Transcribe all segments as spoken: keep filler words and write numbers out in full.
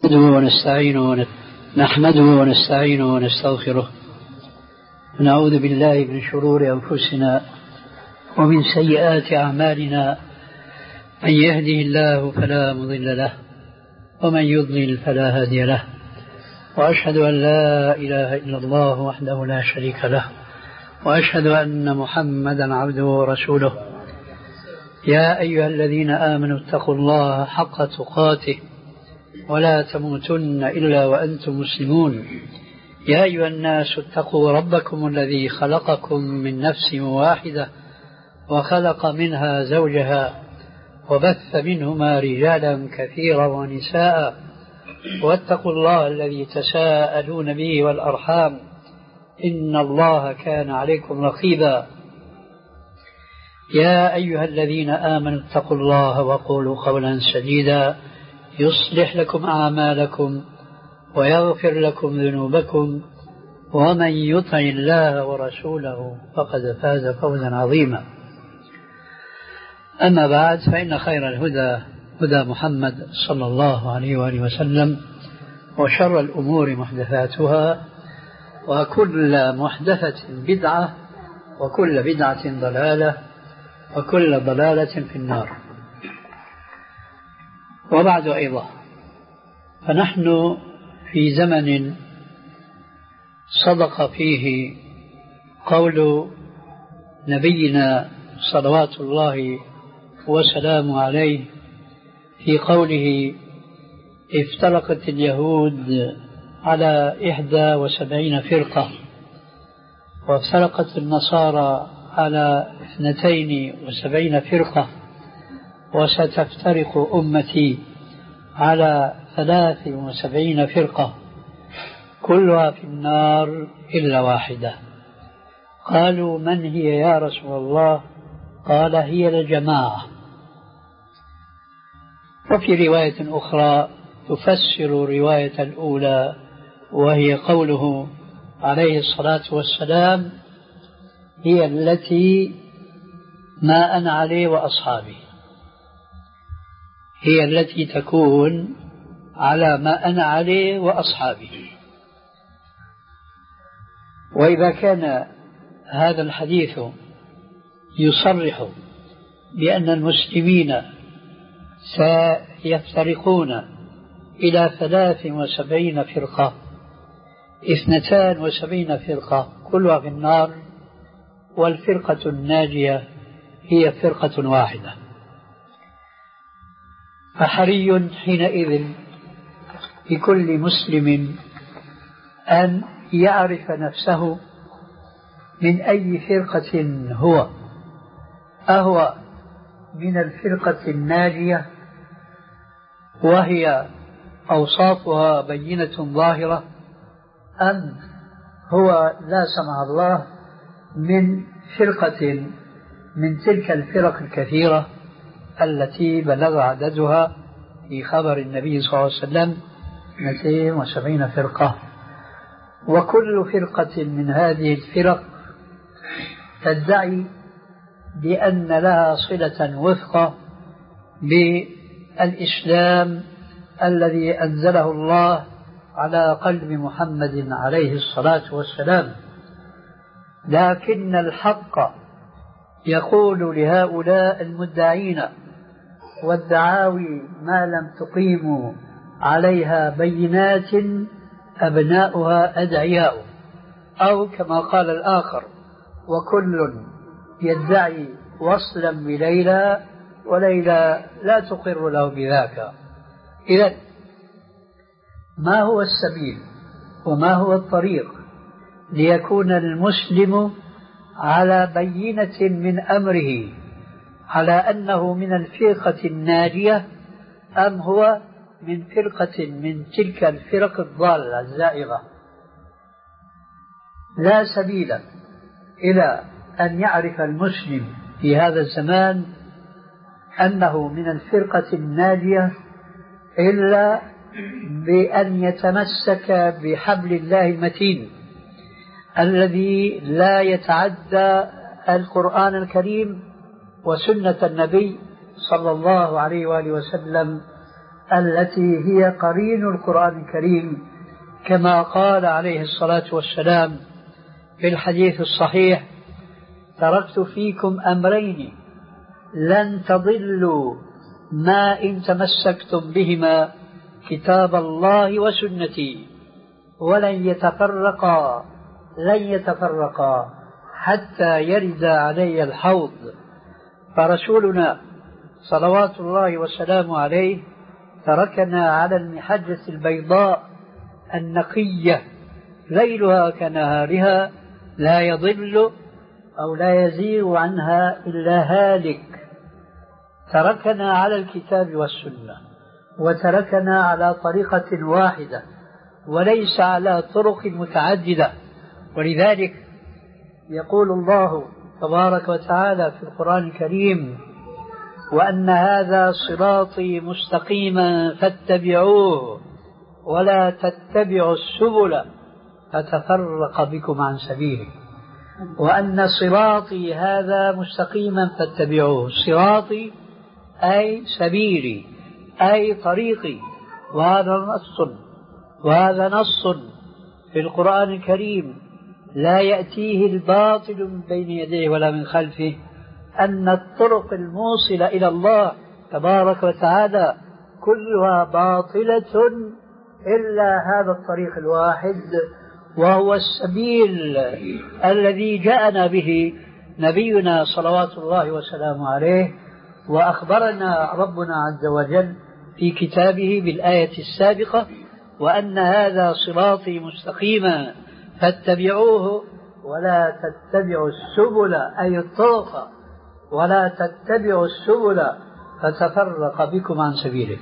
ونستعينه نحمده ونستعينه ونستغفره ونعوذ بالله من شرور أنفسنا ومن سيئات أعمالنا. من يهده الله فلا مضل له ومن يضلل فلا هادي له، وأشهد أن لا إله إلا الله وحده لا شريك له، وأشهد أن محمدا عبده ورسوله. يا أيها الذين آمنوا اتقوا الله حق تقاته ولا تموتن إلا وأنتم مسلمون. يا أيها الناس اتقوا ربكم الذي خلقكم من نفس واحدة وخلق منها زوجها وبث منهما رجالا كثيرا ونساء، واتقوا الله الذي تساءلون به والأرحام إن الله كان عليكم رقيبا. يا أيها الذين آمنوا اتقوا الله وقولوا قولا سديدا يصلح لكم أعمالكم ويغفر لكم ذنوبكم، ومن يطع الله ورسوله فقد فاز فوزا عظيما. أما بعد، فإن خير الهدى هدى محمد صلى الله عليه وآله وسلم، وشر الأمور محدثاتها، وكل محدثة بدعة، وكل بدعة ضلالة، وكل ضلالة في النار. وبعد أيضا، فنحن في زمن صدق فيه قول نبينا صلوات الله وسلامه عليه في قوله: افترقت اليهود على إحدى وسبعين فرقة، وافترقت النصارى على اثنتين وسبعين فرقة، وستفترق أمتي على ثلاث وسبعين فرقة كلها في النار إلا واحدة. قالوا: من هي يا رسول الله؟ قال: هي الجماعة. وفي رواية أخرى تفسر رواية الأولى، وهي قوله عليه الصلاة والسلام: هي التي ما أنا عليه وأصحابي، هي التي تكون على ما أنا عليه وأصحابي. وإذا كان هذا الحديث يصرح بأن المسلمين سيفترقون إلى ثلاث وسبعين فرقة، اثنتان وسبعين فرقة كلها في النار، والفرقة الناجية هي فرقة واحدة، فحري حينئذ بكل مسلم أن يعرف نفسه من أي فرقة هو، أهو من الفرقة الناجية وهي أوصافها بينة ظاهرة، أم هو لا سمح الله من فرقة من تلك الفرق الكثيرة التي بلغ عددها في خبر النبي صلى الله عليه وسلم اثنتين وسبعين فرقة. وكل فرقة من هذه الفرق تدعي بأن لها صلة وثقة بالإسلام الذي أنزله الله على قلب محمد عليه الصلاة والسلام، لكن الحق يقول لهؤلاء المدعين والدعاوي: ما لم تقيموا عليها بينات أبناؤها أدعياء، أو كما قال الآخر: وكل يدعي وصلا بليلى وليلى لا تقر له بذاك. إذن ما هو السبيل وما هو الطريق ليكون المسلم على بينة من أمره على أنه من الفرقة الناجية، أم هو من فرقة من تلك الفرق الضالة الزائغة؟ لا سبيل إلى أن يعرف المسلم في هذا الزمان أنه من الفرقة الناجية إلا بأن يتمسك بحبل الله المتين الذي لا يتعدى القرآن الكريم وسنة النبي صلى الله عليه وآله وسلم التي هي قرين القرآن الكريم، كما قال عليه الصلاة والسلام في الحديث الصحيح: تركت فيكم أمرين لن تضلوا ما إن تمسكتم بهما، كتاب الله وسنتي، ولن يتفرقا لن يتفرقا حتى يرد علي الحوض. فرسولنا صلوات الله وسلامه عليه تركنا على المحجة البيضاء النقية ليلها كنهارها، لا يضل أو لا يزيغ عنها إلا هالك. تركنا على الكتاب والسنة، وتركنا على طريقة واحدة وليس على طرق متعددة. ولذلك يقول الله تبارك وتعالى في القرآن الكريم: وأن هذا صراطي مستقيما فاتبعوه ولا تتبعوا السبل فتفرق بكم عن سبيله. وأن صراطي هذا مستقيما فاتبعوه، صراطي أي سبيلي أي طريقي، وهذا نص وهذا نص في القرآن الكريم لا يأتيه الباطل من بين يديه ولا من خلفه، أن الطرق الموصلة إلى الله تبارك وتعالى كلها باطلة إلا هذا الطريق الواحد، وهو السبيل الذي جاءنا به نبينا صلوات الله وسلامه عليه. وأخبرنا ربنا عز وجل في كتابه بالآية السابقة: وأن هذا صراطي مستقيما فاتبعوه ولا تتبعوا السبل أي الطرق، ولا تتبعوا السبل فتفرق بكم عن سبيله.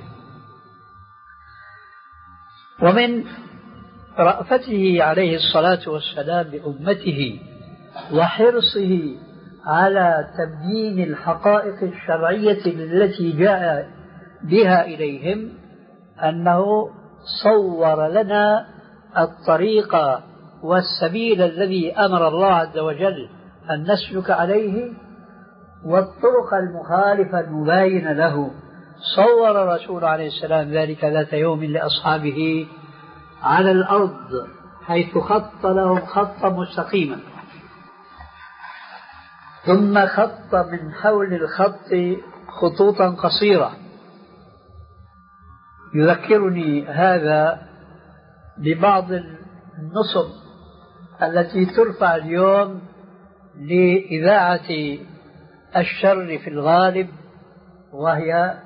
ومن رأفته عليه الصلاة والسلام بأمته وحرصه على تبيين الحقائق الشرعية التي جاء بها إليهم أنه صور لنا الطريق والسبيل الذي أمر الله عز وجل أن نسلك عليه، والطرق المخالفة المباينة له. صور الرسول عليه السلام ذلك ذات يوم لأصحابه على الأرض حيث خط لهم خطا مستقيما، ثم خط من حول الخط خطوطا قصيرة. يذكرني هذا ببعض النصب التي ترفع اليوم لإذاعة الشر في الغالب، وهي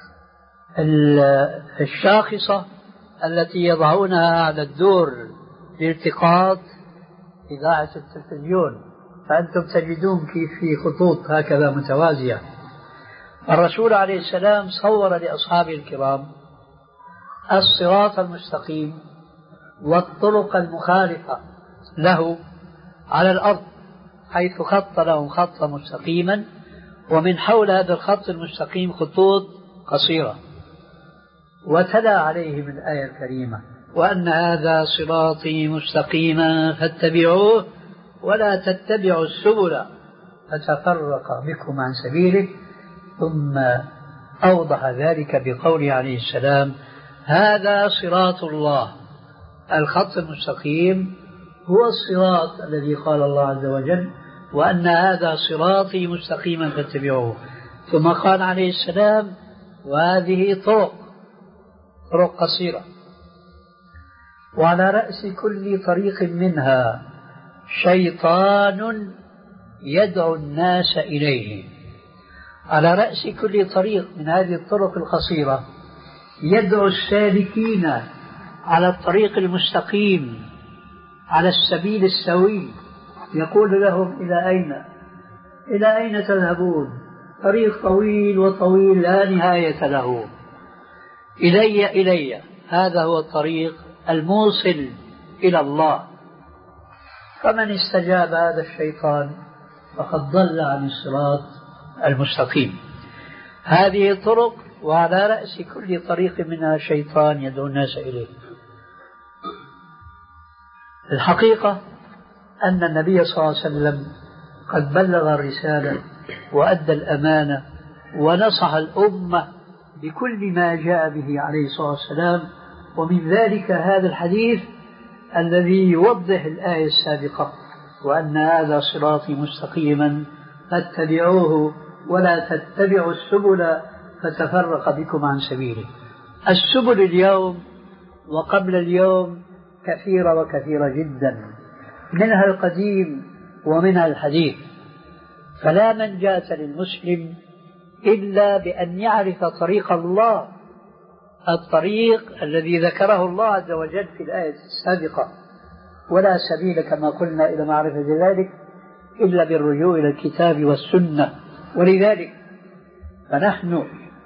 الشاخصة التي يضعونها على الدور لالتقاط إذاعة التلفزيون، فأنتم تجدون كيف في خطوط هكذا متوازية. الرسول عليه السلام صور لأصحابه الكرام الصراط المستقيم والطرق المخالفة له على الأرض حيث خط لهم خطا مستقيما، ومن حول هذا الخط المستقيم خطوط قصيرة. وتلا عليهم الآية الكريمة: وأن هذا صراطي مستقيما فاتبعوه ولا تتبعوا السبل فتفرق بكم عن سبيله. ثم أوضح ذلك بقوله عليه السلام: هذا صراط الله. الخط المستقيم هو الصراط الذي قال الله عز وجل: وأن هذا صراطي مستقيما فاتبعوه. ثم قال عليه السلام: وهذه طرق طرق قصيرة، وعلى رأس كل طريق منها شيطان يدعو الناس إليه. على رأس كل طريق من هذه الطرق القصيرة يدعو السالكين على الطريق المستقيم على السبيل السوي، يقول لهم: إلى أين إلى أين تذهبون؟ طريق طويل وطويل لا نهاية له، إلي إلي. هذا هو الطريق الموصل إلى الله. فمن استجاب هذا الشيطان فقد ضل عن الصراط المستقيم. هذه الطرق، وعلى رأس كل طريق منها شيطان يدعو الناس إليه. الحقيقة أن النبي صلى الله عليه وسلم قد بلغ الرسالة وأدى الأمانة ونصح الأمة بكل ما جاء به عليه الصلاة والسلام. ومن ذلك هذا الحديث الذي يوضح الآية السابقة: وأن هذا صراطي مستقيما فاتبعوه ولا تتبعوا السبل فتفرق بكم عن سبيله. السبل اليوم وقبل اليوم كثيرة وكثيرة جدا، منها القديم ومنها الحديث، فلا منجاة للمسلم إلا بأن يعرف طريق الله، الطريق الذي ذكره الله عز وجل في الآية السابقة: ولا سبيل كما قلنا إلى معرفة ذلك إلا بالرجوع إلى الكتاب والسنة. ولذلك فنحن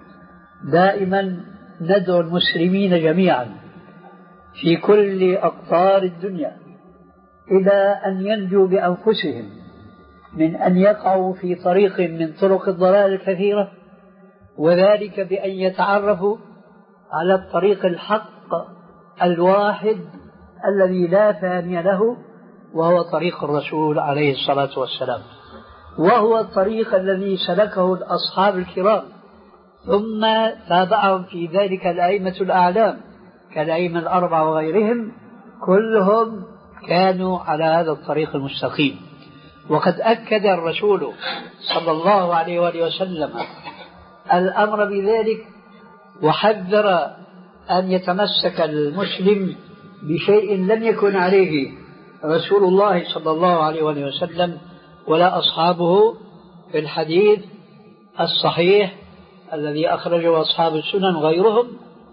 دائما ندعو المسلمين جميعا في كل أقطار الدنيا إلى أن ينجوا بأنفسهم من أن يقعوا في طريق من طرق الضلال الكثيرة، وذلك بأن يتعرفوا على الطريق الحق الواحد الذي لا ثاني له، وهو طريق الرسول عليه الصلاة والسلام، وهو الطريق الذي سلكه الأصحاب الكرام ثم تابعهم في ذلك الأئمة الأعلام كالأئمة الأربعة وغيرهم، كلهم كانوا على هذا الطريق المستقيم. وقد أكد الرسول صلى الله عليه وآله وسلم الأمر بذلك، وحذر أن يتمسك المسلم بشيء لم يكن عليه رسول الله صلى الله عليه وآله وسلم ولا أصحابه، في الحديث الصحيح الذي أخرجه أصحاب السنن غيرهم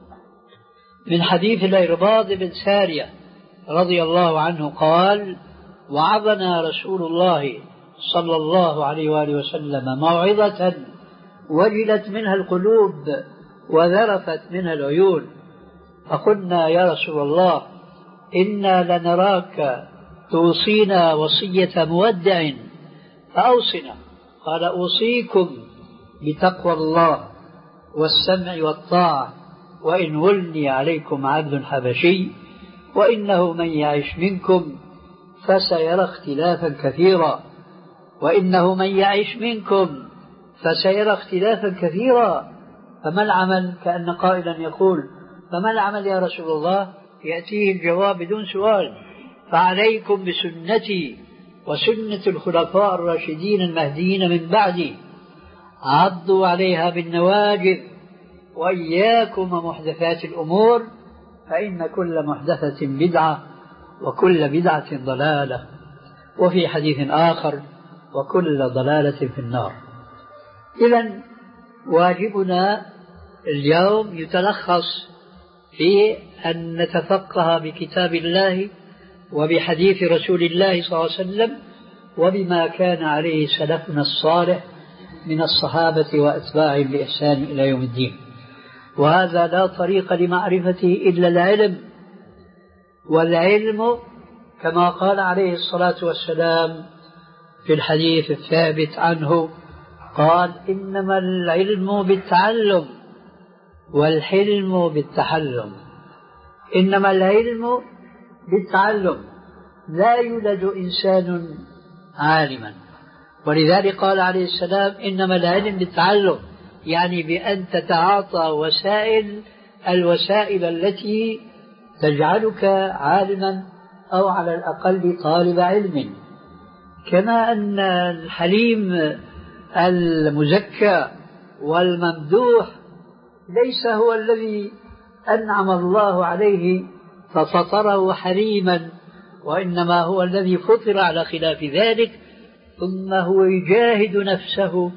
من حديث الإرباض بن سارية رضي الله عنه قال: وعظنا رسول الله صلى الله عليه وآله وسلم موعظة وجلت منها القلوب وذرفت منها العيون، فقلنا: يا رسول الله، إنا لنراك توصينا وصية مودع فأوصنا. قال: أوصيكم بتقوى الله والسمع والطاعة، وإن ولي عليكم عبد حبشي، وإنه من يعش منكم فسيرى اختلافا كثيرا وإنه من يعش منكم فسيرى اختلافا كثيرا فما العمل؟ كأن قائلا يقول: فما العمل يا رسول الله؟ يأتيه الجواب بدون سؤال: فعليكم بسنتي وسنة الخلفاء الراشدين المهديين من بعدي، عضوا عليها بالنواجذ، وإياكم ومحدثات الأمور، فإن كل محدثة بدعة وكل بدعة ضلالة، وفي حديث آخر: وكل ضلالة في النار. إذن واجبنا اليوم يتلخص في أن نتفقه بكتاب الله وبحديث رسول الله صلى الله عليه وسلم وبما كان عليه سلفنا الصالح من الصحابة وأتباعهم بإحسان إلى يوم الدين. وهذا لا طريق لمعرفته إلا العلم، والعلم كما قال عليه الصلاة والسلام في الحديث الثابت عنه قال: إنما العلم بالتعلم والحلم بالتحلم. إنما العلم بالتعلم، لا يولد إنسان عالما، ولذلك قال عليه السلام: إنما العلم بالتعلم، يعني بأن تتعاطى وسائل الوسائل التي تجعلك عالما أو على الأقل طالب علم. كما أن الحليم المزكى والممدوح ليس هو الذي أنعم الله عليه ففطره حليما، وإنما هو الذي فطر على خلاف ذلك، ثم هو يجاهد نفسه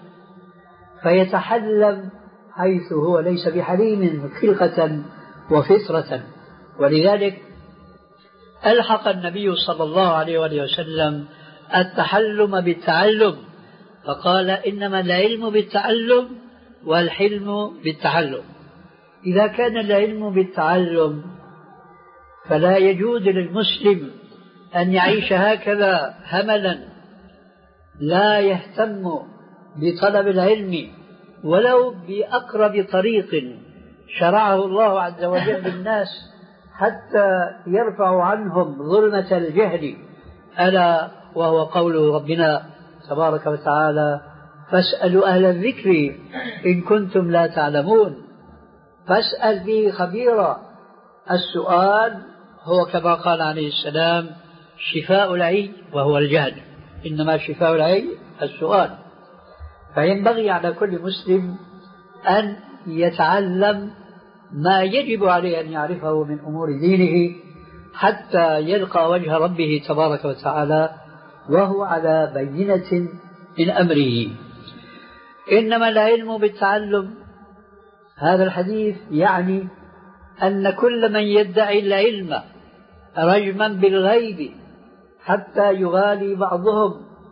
فيتحلم حيث هو ليس بحليم خلقة وفطرة. ولذلك ألحق النبي صلى الله عليه وآله وسلم التحلم بالتعلم، فقال: إنما العلم بالتعلم والحلم بالتعلم. إذا كان العلم بالتعلم فلا يجوز للمسلم أن يعيش هكذا هملا لا يهتم بطلب العلم ولو بأقرب طريق شرعه الله عز وجل للناس حتى يرفع عنهم ظلمة الجهل، ألا وهو قول ربنا تبارك وتعالى: فاسألوا أهل الذكر إن كنتم لا تعلمون. فاسأل به خبيرا. السؤال هو كما قال عليه السلام شفاء العي وهو الجهل، إنما شفاء العي السؤال. فينبغي على كل مسلم أن يتعلم ما يجب عليه أن يعرفه من أمور دينه حتى يلقى وجه ربه تبارك وتعالى وهو على بينة من أمره. إنما العلم بالتعلم. هذا الحديث يعني أن كل من يدعي العلم رجما بالغيب حتى يغالي بعضهم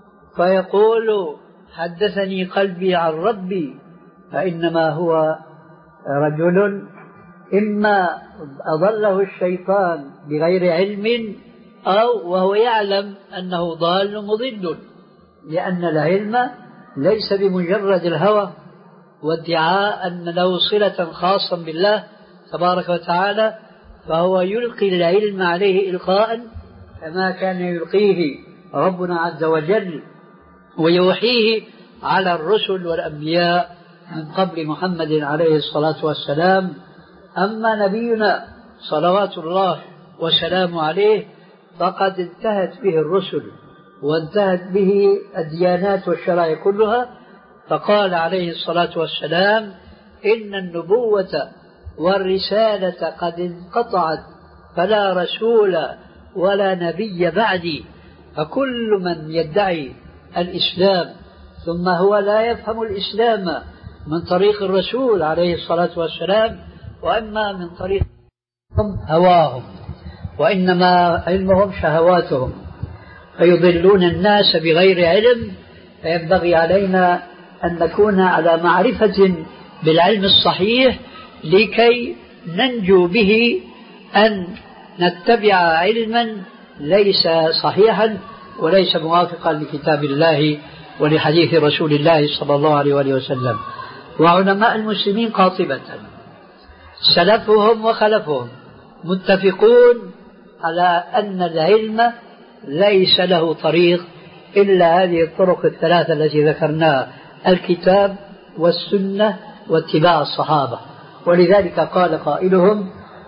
فيقول حدثني قلبي عن ربي، فإنما هو رجل إما أضله الشيطان بغير علم أو وهو يعلم أنه ضال مضل، لأن العلم ليس بمجرد الهوى وادعاء أن له صلة خاصة بالله تبارك وتعالى، فهو يلقي العلم عليه إلقاء كما كان يلقيه ربنا عز وجل ويوحيه على الرسل والأنبياء من قبل محمد عليه الصلاة والسلام. أما نبينا صلوات الله وسلامه عليه فقد انتهت به الرسل وانتهت به الديانات والشرائع كلها، فقال عليه الصلاة والسلام إن النبوة والرسالة قد انقطعت فلا رسول ولا نبي بعدي. فكل من يدعي الإسلام ثم هو لا يفهم الإسلام من طريق الرسول عليه الصلاة والسلام وإما من طريق هواهم وإنما علمهم شهواتهم فيضلون الناس بغير علم، فينبغي علينا أن نكون على معرفة بالعلم الصحيح لكي ننجو به أن نتبع علما ليس صحيحا وليس موافقا لكتاب الله ولحديث رسول الله صلى الله عليه وآله وسلم. وعلماء المسلمين قاطبة سلفهم وخلفهم متفقون على أن العلم ليس له طريق إلا هذه الطرق الثلاثة التي ذكرناها: الكتاب والسنة واتباع الصحابة. ولذلك قال قائلهم: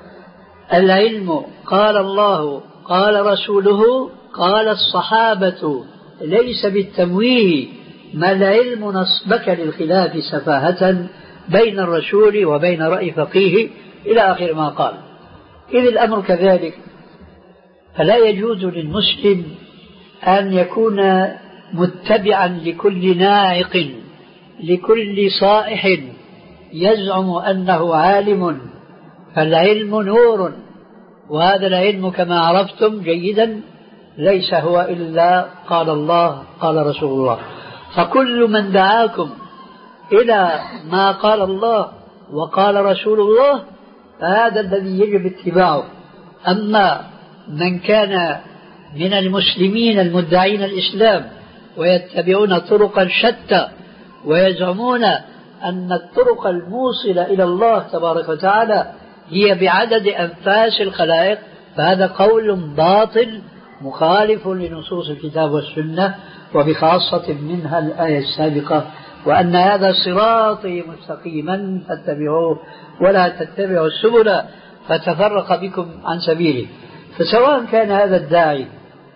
العلم قال الله قال رسوله قال الصحابة ليس بالتمويه، ما العلم نصبك للخلاف سفاهة بين الرسول وبين رأي فقيه، إلى آخر ما قال. إذ الأمر كذلك، فلا يجوز للمسلم أن يكون متبعا لكل ناعق لكل صائح يزعم أنه عالم، فالعلم نور، وهذا العلم كما عرفتم جيدا ليس هو إلا قال الله قال رسول الله. فكل من دعاكم إلى ما قال الله وقال رسول الله فهذا الذي يجب اتباعه. أما من كان من المسلمين المدعين الإسلام ويتبعون طرقا شتى ويزعمون أن الطرق الموصلة إلى الله تبارك وتعالى هي بعدد أنفاس الخلائق، فهذا قول باطل مخالف لنصوص الكتاب والسنة، وبخاصة منها الآية السابقة: وأن هذا صراطي مستقيما فاتبعوه ولا تتبعوا السبل فتفرق بكم عن سبيله. فسواء كان هذا الداعي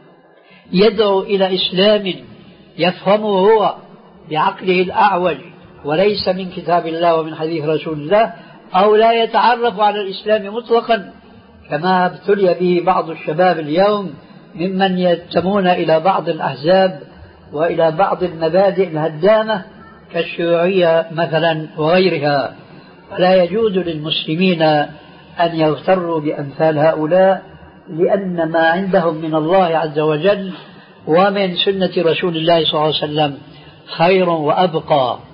يدعو إلى إسلام يفهمه هو بعقله الأعوج وليس من كتاب الله ومن حديث رسول الله، أو لا يتعرف على الإسلام مطلقا كما ابتلي به بعض الشباب اليوم ممن ينتمون إلى بعض الأحزاب وإلى بعض المبادئ الهدامة كالشيوعية مثلا وغيرها، فلا يجوز للمسلمين أن يغتروا بأمثال هؤلاء، لأن ما عندهم من الله عز وجل ومن سنة رسول الله صلى الله عليه وسلم خير وأبقى.